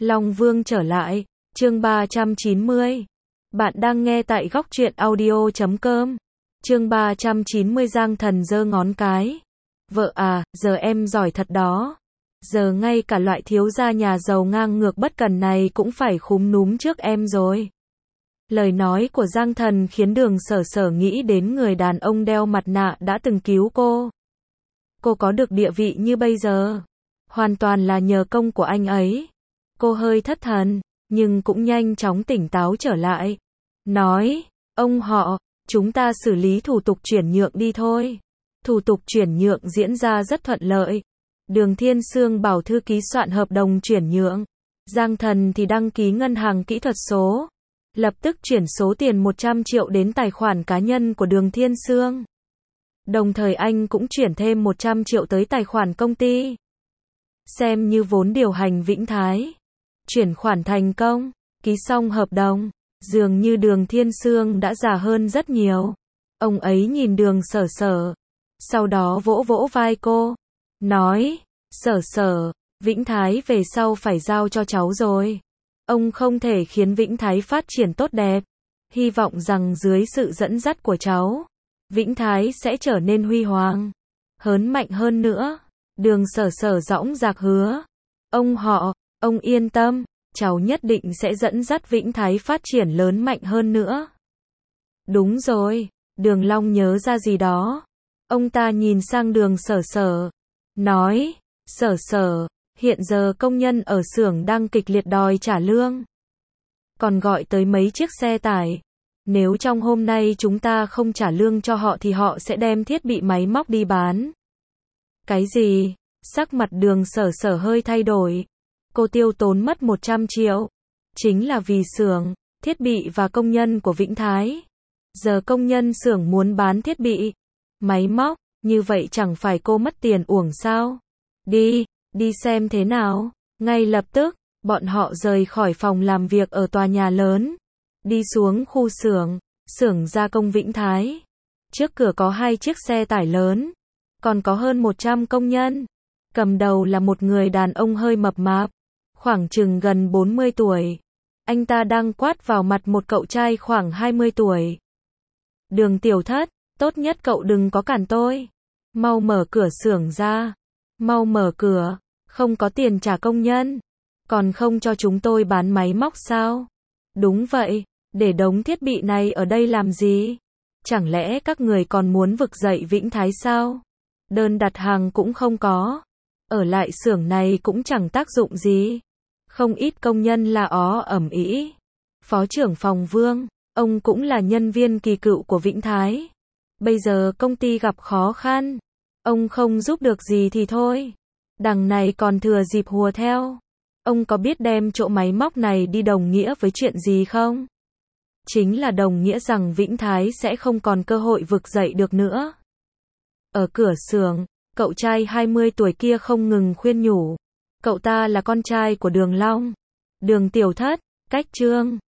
Long Vương trở lại, chương 390. Bạn đang nghe tại góc truyện audio.com. Chương 390 Giang Thần giơ ngón cái. Vợ à, giờ em giỏi thật đó. Giờ ngay cả loại thiếu gia nhà giàu ngang ngược bất cần này cũng phải khúm núm trước em rồi. Lời nói của Giang Thần khiến Đường Sở Sở nghĩ đến người đàn ông đeo mặt nạ đã từng cứu cô. Cô có được địa vị như bây giờ, hoàn toàn là nhờ công của anh ấy. Cô hơi thất thần, nhưng cũng nhanh chóng tỉnh táo trở lại. Nói, ông họ, chúng ta xử lý thủ tục chuyển nhượng đi thôi. Thủ tục chuyển nhượng diễn ra rất thuận lợi. Đường Thiên Sương bảo thư ký soạn hợp đồng chuyển nhượng. Giang Thần thì đăng ký ngân hàng kỹ thuật số. Lập tức chuyển số tiền 100 triệu đến tài khoản cá nhân của Đường Thiên Sương. Đồng thời anh cũng chuyển thêm 100 triệu tới tài khoản công ty. Xem như vốn điều hành Vĩnh Thái. Chuyển khoản thành công, ký xong hợp đồng, dường như Đường Thiên Sương đã già hơn rất nhiều. Ông ấy nhìn Đường Sở Sở, sau đó vỗ vỗ vai cô, nói, Sở Sở, Vĩnh Thái về sau phải giao cho cháu rồi. Ông không thể khiến Vĩnh Thái phát triển tốt đẹp. Hy vọng rằng dưới sự dẫn dắt của cháu, Vĩnh Thái sẽ trở nên huy hoàng, hớn mạnh hơn nữa. Đường Sở Sở dõng dạc hứa, ông họ, ông yên tâm, cháu nhất định sẽ dẫn dắt Vĩnh Thái phát triển lớn mạnh hơn nữa. Đúng rồi, Đường Long nhớ ra gì đó. Ông ta nhìn sang Đường Sở Sở, nói, Sở Sở, hiện giờ công nhân ở xưởng đang kịch liệt đòi trả lương. Còn gọi tới mấy chiếc xe tải. Nếu trong hôm nay chúng ta không trả lương cho họ thì họ sẽ đem thiết bị máy móc đi bán. Cái gì? Sắc mặt Đường Sở Sở hơi thay đổi. Cô tiêu tốn mất 100 triệu. Chính là vì xưởng, thiết bị và công nhân của Vĩnh Thái. Giờ công nhân xưởng muốn bán thiết bị, máy móc, như vậy chẳng phải cô mất tiền uổng sao? Đi xem thế nào. Ngay lập tức, bọn họ rời khỏi phòng làm việc ở tòa nhà lớn. Đi xuống khu xưởng gia công Vĩnh Thái. Trước cửa có 2 chiếc xe tải lớn. Còn có hơn 100 công nhân. Cầm đầu là một người đàn ông hơi mập mạp, khoảng chừng gần 40 tuổi. Anh ta đang quát vào mặt một cậu trai khoảng 20 tuổi. Đường Tiểu Thất, tốt nhất cậu đừng có cản tôi. Mau mở cửa xưởng ra. Mau mở cửa, không có tiền trả công nhân. Còn không cho chúng tôi bán máy móc sao? Đúng vậy, để đống thiết bị này ở đây làm gì? Chẳng lẽ các người còn muốn vực dậy Vĩnh Thái sao? Đơn đặt hàng cũng không có. Ở lại xưởng này cũng chẳng tác dụng gì. Không ít công nhân la ó ầm ĩ. Phó trưởng phòng Vương, ông cũng là nhân viên kỳ cựu của Vĩnh Thái. Bây giờ công ty gặp khó khăn. Ông không giúp được gì thì thôi. Đằng này còn thừa dịp hùa theo. Ông có biết đem chỗ máy móc này đi đồng nghĩa với chuyện gì không? Chính là đồng nghĩa rằng Vĩnh Thái sẽ không còn cơ hội vực dậy được nữa. Ở cửa xưởng, cậu trai 20 tuổi kia không ngừng khuyên nhủ. Cậu ta là con trai của Đường Long. Đường Tiểu Thất, cách Trương,